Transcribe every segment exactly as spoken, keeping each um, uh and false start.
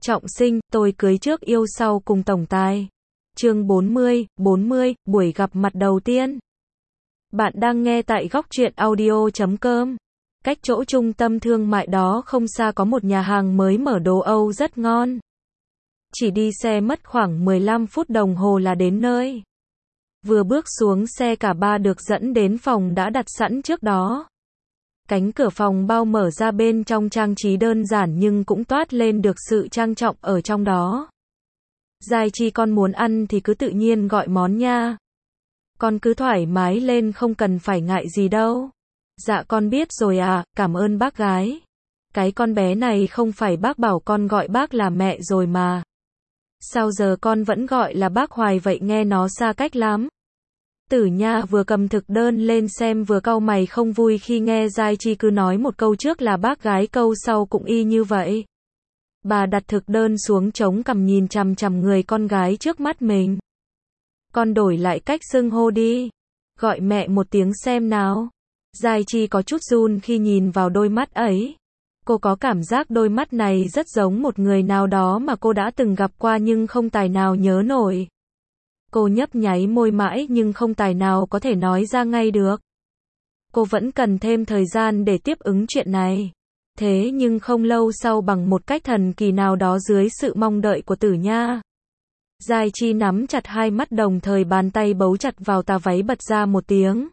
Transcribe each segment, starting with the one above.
Trọng sinh, tôi cưới trước yêu sau cùng tổng tài. Chương bốn mươi, bốn mươi, buổi gặp mặt đầu tiên. Bạn đang nghe tại góc truyện audio chấm com. Cách chỗ trung tâm thương mại đó không xa có một nhà hàng mới mở đồ Âu rất ngon. Chỉ đi xe mất khoảng mười lăm phút đồng hồ là đến nơi. Vừa bước xuống xe cả ba được dẫn đến phòng đã đặt sẵn trước đó. Cánh cửa phòng bao mở ra, bên trong trang trí đơn giản nhưng cũng toát lên được sự trang trọng ở trong đó. Giai Chi, con muốn ăn thì cứ tự nhiên gọi món nha. Con cứ thoải mái lên, không cần phải ngại gì đâu. Dạ con biết rồi à, cảm ơn bác gái. Cái con bé này không phải bác bảo con gọi bác là mẹ rồi mà. Sao giờ con vẫn gọi là bác hoài vậy, nghe nó xa cách lắm. Tử Nha vừa cầm thực đơn lên xem vừa cau mày không vui khi nghe Giai Chi cứ nói một câu trước là bác gái, câu sau cũng y như vậy. Bà đặt thực đơn xuống chống cằm nhìn chằm chằm người con gái trước mắt mình. Con đổi lại cách xưng hô đi. Gọi mẹ một tiếng xem nào. Giai Chi có chút run khi nhìn vào đôi mắt ấy. Cô có cảm giác đôi mắt này rất giống một người nào đó mà cô đã từng gặp qua nhưng không tài nào nhớ nổi. Cô nhấp nháy môi mãi nhưng không tài nào có thể nói ra ngay được. Cô vẫn cần thêm thời gian để tiếp ứng chuyện này. Thế nhưng không lâu sau, bằng một cách thần kỳ nào đó dưới sự mong đợi của Tử Nha, Giai Chi nắm chặt hai mắt đồng thời, bàn tay bấu chặt vào tà váy, bật ra một tiếng.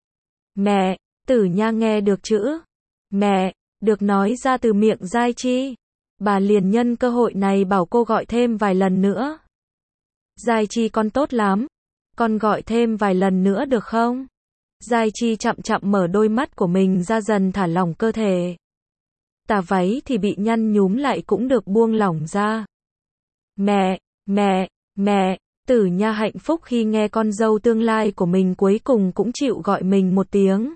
Mẹ. Tử Nha nghe được chữ mẹ được nói ra từ miệng Giai Chi, bà liền nhân cơ hội này bảo cô gọi thêm vài lần nữa. Giai Chi, con tốt lắm. Con gọi thêm vài lần nữa được không? Giai Chi chậm chậm mở đôi mắt của mình ra, dần thả lỏng cơ thể. Tà váy thì bị nhăn nhúm lại cũng được buông lỏng ra. Mẹ, mẹ, mẹ. Tử Nha hạnh phúc khi nghe con dâu tương lai của mình cuối cùng cũng chịu gọi mình một tiếng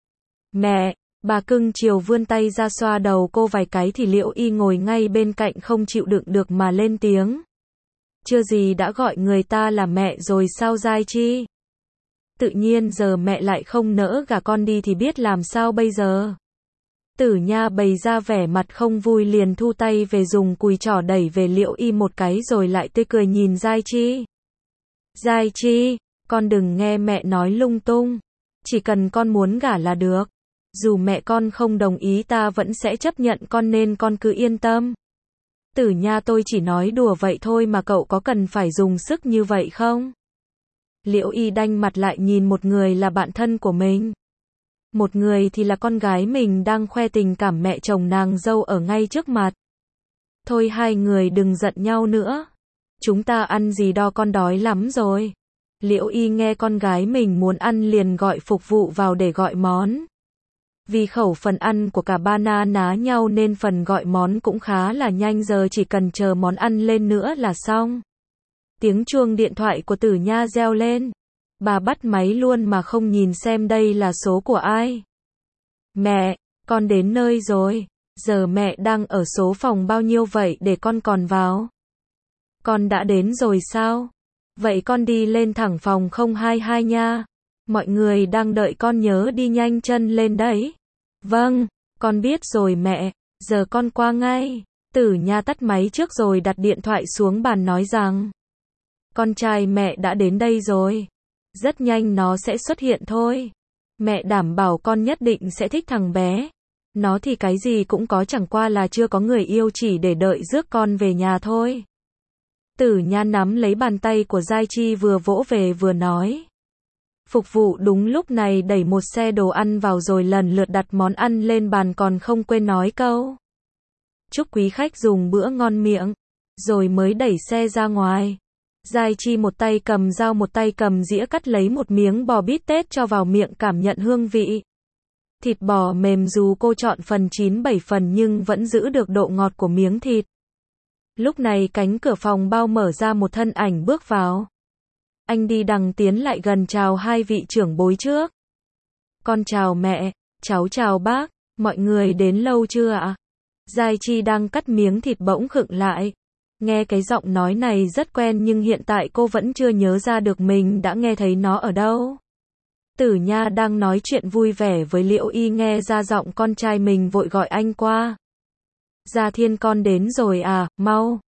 mẹ. Bà cưng chiều vươn tay ra xoa đầu cô vài cái thì Liễu Y ngồi ngay bên cạnh không chịu đựng được mà lên tiếng. Chưa gì đã gọi người ta là mẹ rồi sao Giai Chi? Tự nhiên giờ mẹ lại không nỡ gả con đi thì biết làm sao bây giờ? Tử Nha bày ra vẻ mặt không vui, liền thu tay về, dùng cùi trỏ đẩy về Liễu Y một cái rồi lại tươi cười nhìn Giai Chi. Giai Chi, con đừng nghe mẹ nói lung tung. Chỉ cần con muốn gả là được. Dù mẹ con không đồng ý ta vẫn sẽ chấp nhận con, nên con cứ yên tâm. Tử Nha, tôi chỉ nói đùa vậy thôi mà cậu có cần phải dùng sức như vậy không? Liễu Y đanh mặt lại nhìn một người là bạn thân của mình, một người thì là con gái mình đang khoe tình cảm mẹ chồng nàng dâu ở ngay trước mặt. Thôi hai người đừng giận nhau nữa. Chúng ta ăn gì đo, con đói lắm rồi. Liễu Y nghe con gái mình muốn ăn liền gọi phục vụ vào để gọi món. Vì khẩu phần ăn của cả ba na ná nhau nên phần gọi món cũng khá là nhanh, giờ chỉ cần chờ món ăn lên nữa là xong. Tiếng chuông điện thoại của Tử Nha reo lên. Bà bắt máy luôn mà không nhìn xem đây là số của ai. Mẹ, con đến nơi rồi. Giờ mẹ đang ở số phòng bao nhiêu vậy để con còn vào? Con đã đến rồi sao? Vậy con đi lên thẳng phòng không hai hai nha. Mọi người đang đợi con, nhớ đi nhanh chân lên đấy. Vâng, con biết rồi mẹ, giờ con qua ngay. Tử Nha tắt máy trước rồi đặt điện thoại xuống bàn nói rằng, con trai mẹ đã đến đây rồi. Rất nhanh nó sẽ xuất hiện thôi. Mẹ đảm bảo con nhất định sẽ thích thằng bé. Nó thì cái gì cũng có, chẳng qua là chưa có người yêu, chỉ để đợi rước con về nhà thôi. Tử Nha nắm lấy bàn tay của Giai Chi vừa vỗ về vừa nói. Phục vụ đúng lúc này đẩy một xe đồ ăn vào rồi lần lượt đặt món ăn lên bàn, còn không quên nói câu chúc quý khách dùng bữa ngon miệng, rồi mới đẩy xe ra ngoài. Giai Chi một tay cầm dao một tay cầm dĩa cắt lấy một miếng bò bít tết cho vào miệng, cảm nhận hương vị. Thịt bò mềm, dù cô chọn phần chín bảy phần nhưng vẫn giữ được độ ngọt của miếng thịt. Lúc này cánh cửa phòng bao mở ra, một thân ảnh bước vào. Anh đi đằng tiến lại gần chào hai vị trưởng bối trước. Con chào mẹ, cháu chào bác, mọi người đến lâu chưa ạ? Giai Chi đang cắt miếng thịt bỗng khựng lại. Nghe cái giọng nói này rất quen nhưng hiện tại cô vẫn chưa nhớ ra được mình đã nghe thấy nó ở đâu. Tử Nha đang nói chuyện vui vẻ với Liễu Y, nghe ra giọng con trai mình vội gọi anh qua. Gia Thiên, con đến rồi à, mau,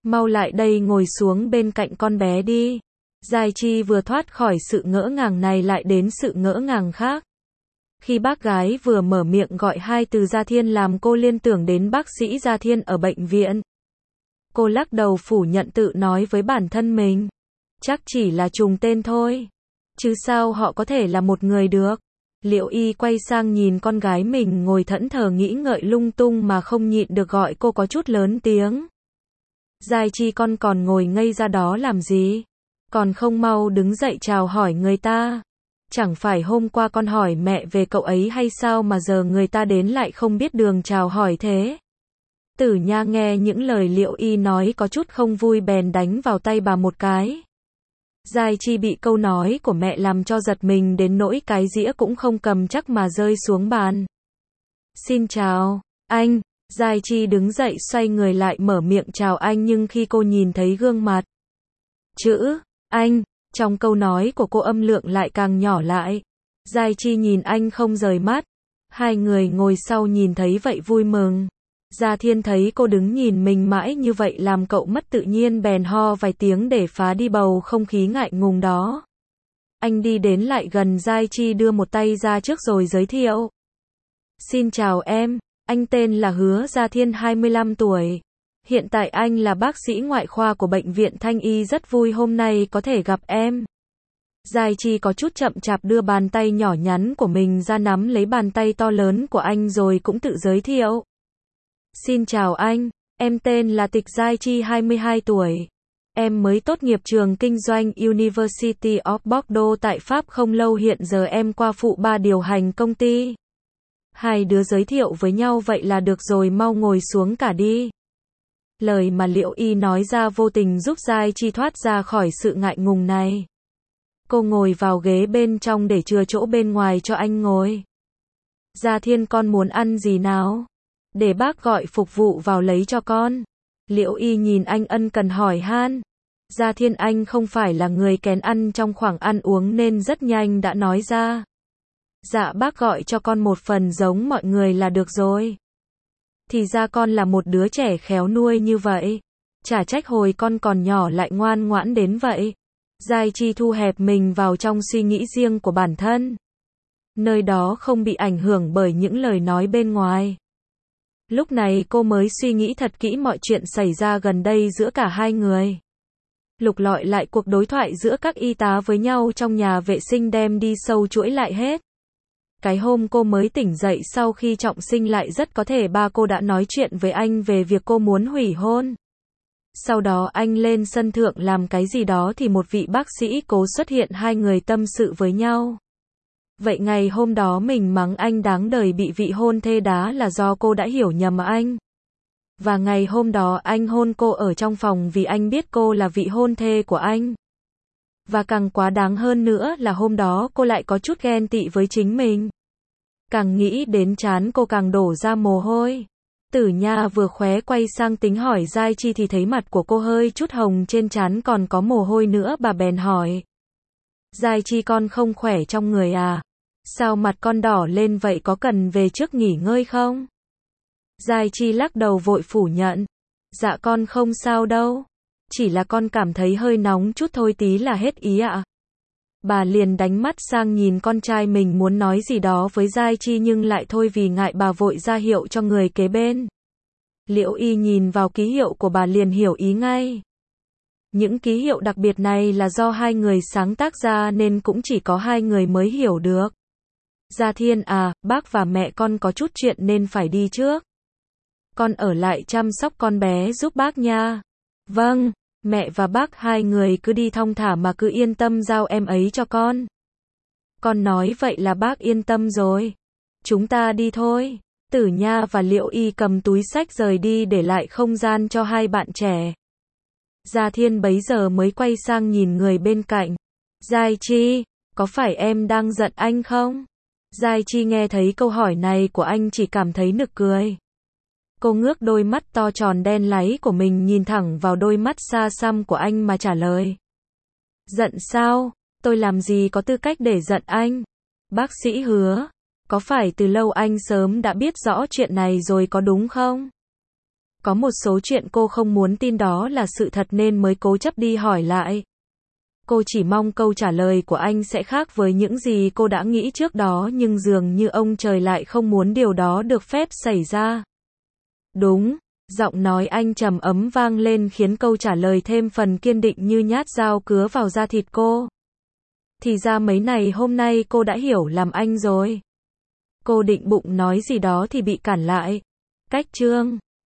Mau lại đây ngồi xuống bên cạnh con bé đi. Giai Chi vừa thoát khỏi sự ngỡ ngàng này lại đến sự ngỡ ngàng khác. Khi bác gái vừa mở miệng gọi hai từ Gia Thiên làm cô liên tưởng đến bác sĩ Gia Thiên ở bệnh viện. Cô lắc đầu phủ nhận, tự nói với bản thân mình. Chắc chỉ là trùng tên thôi. Chứ sao họ có thể là một người được. Liễu Y quay sang nhìn con gái mình ngồi thẫn thờ nghĩ ngợi lung tung mà không nhịn được gọi cô có chút lớn tiếng. Giai Chi, con còn ngồi ngây ra đó làm gì? Còn không mau đứng dậy chào hỏi người ta. Chẳng phải hôm qua con hỏi mẹ về cậu ấy hay sao mà giờ người ta đến lại không biết đường chào hỏi thế? Tử Nha nghe những lời Liễu Y nói có chút không vui bèn đánh vào tay bà một cái. Giai Chi bị câu nói của mẹ làm cho giật mình đến nỗi cái dĩa cũng không cầm chắc mà rơi xuống bàn. Xin chào, anh. Giai Chi đứng dậy xoay người lại mở miệng chào anh, nhưng khi cô nhìn thấy gương mặt chữ anh trong câu nói của cô, âm lượng lại càng nhỏ lại. Giai Chi nhìn anh không rời mắt. Hai người ngồi sau nhìn thấy vậy vui mừng. Gia Thiên thấy cô đứng nhìn mình mãi như vậy làm cậu mất tự nhiên bèn ho vài tiếng để phá đi bầu không khí ngại ngùng đó. Anh đi đến lại gần Giai Chi đưa một tay ra trước rồi giới thiệu. Xin chào em, anh tên là Hứa Gia Thiên, hai mươi lăm tuổi. Hiện tại anh là bác sĩ ngoại khoa của bệnh viện Thanh Y, rất vui hôm nay có thể gặp em. Giai Chi có chút chậm chạp đưa bàn tay nhỏ nhắn của mình ra nắm lấy bàn tay to lớn của anh rồi cũng tự giới thiệu. Xin chào anh, em tên là Tịch Giai Chi, hai mươi hai tuổi. Em mới tốt nghiệp trường kinh doanh University of Bordeaux tại Pháp không lâu, hiện giờ em qua phụ ba điều hành công ty. Hai đứa giới thiệu với nhau vậy là được rồi, mau ngồi xuống cả đi. Lời mà Liễu Y nói ra vô tình giúp Giai Chi thoát ra khỏi sự ngại ngùng này. Cô ngồi vào ghế bên trong để chừa chỗ bên ngoài cho anh ngồi. Gia Thiên, con muốn ăn gì nào? Để bác gọi phục vụ vào lấy cho con. Liễu Y nhìn anh ân cần hỏi han. Gia Thiên anh không phải là người kén ăn trong khoảng ăn uống nên rất nhanh đã nói ra. Dạ bác gọi cho con một phần giống mọi người là được rồi. Thì ra con là một đứa trẻ khéo nuôi như vậy. Chả trách hồi con còn nhỏ lại ngoan ngoãn đến vậy. Giai Chi thu hẹp mình vào trong suy nghĩ riêng của bản thân. Nơi đó không bị ảnh hưởng bởi những lời nói bên ngoài. Lúc này cô mới suy nghĩ thật kỹ mọi chuyện xảy ra gần đây giữa cả hai người. Lục lọi lại cuộc đối thoại giữa các y tá với nhau trong nhà vệ sinh, đem đi sâu chuỗi lại hết. Cái hôm cô mới tỉnh dậy sau khi trọng sinh lại rất có thể ba cô đã nói chuyện với anh về việc cô muốn hủy hôn. Sau đó anh lên sân thượng làm cái gì đó thì một vị bác sĩ cố xuất hiện, hai người tâm sự với nhau. Vậy ngày hôm đó mình mắng anh đáng đời bị vị hôn thê đá là do cô đã hiểu nhầm anh. Và ngày hôm đó anh hôn cô ở trong phòng vì anh biết cô là vị hôn thê của anh. Và càng quá đáng hơn nữa là hôm đó cô lại có chút ghen tị với chính mình. Càng nghĩ đến trán cô càng đổ ra mồ hôi. Tử Nha vừa khóe quay sang tính hỏi Giai Chi thì thấy mặt của cô hơi chút hồng trên trán còn có mồ hôi nữa, bà bèn hỏi. Giai Chi con không khỏe trong người à? Sao mặt con đỏ lên vậy, có cần về trước nghỉ ngơi không? Giai Chi lắc đầu vội phủ nhận. Dạ con không sao đâu. Chỉ là con cảm thấy hơi nóng chút thôi, tí là hết ý ạ. Bà liền đánh mắt sang nhìn con trai mình muốn nói gì đó với Giai Chi nhưng lại thôi vì ngại, bà vội ra hiệu cho người kế bên. Liễu Y nhìn vào ký hiệu của bà liền hiểu ý ngay. Những ký hiệu đặc biệt này là do hai người sáng tác ra nên cũng chỉ có hai người mới hiểu được. Gia Thiên à, bác và mẹ con có chút chuyện nên phải đi trước. Con ở lại chăm sóc con bé giúp bác nha. Vâng, mẹ và bác hai người cứ đi thong thả mà cứ yên tâm giao em ấy cho con. Con nói vậy là bác yên tâm rồi. Chúng ta đi thôi. Tử Nha và Liễu Y cầm túi xách rời đi để lại không gian cho hai bạn trẻ. Gia Thiên bấy giờ mới quay sang nhìn người bên cạnh. Giai Chi, có phải em đang giận anh không? Giai Chi nghe thấy câu hỏi này của anh chỉ cảm thấy nực cười. Cô ngước đôi mắt to tròn đen láy của mình nhìn thẳng vào đôi mắt xa xăm của anh mà trả lời. Giận sao? Tôi làm gì có tư cách để giận anh? Bác sĩ Hứa, có phải từ lâu anh sớm đã biết rõ chuyện này rồi có đúng không? Có một số chuyện cô không muốn tin đó là sự thật nên mới cố chấp đi hỏi lại. Cô chỉ mong câu trả lời của anh sẽ khác với những gì cô đã nghĩ trước đó, nhưng dường như ông trời lại không muốn điều đó được phép xảy ra. Đúng, giọng nói anh trầm ấm vang lên khiến câu trả lời thêm phần kiên định như nhát dao cứa vào da thịt cô. Thì ra mấy này hôm nay cô đã hiểu lầm anh rồi. Cô định bụng nói gì đó thì bị cản lại. Cách chương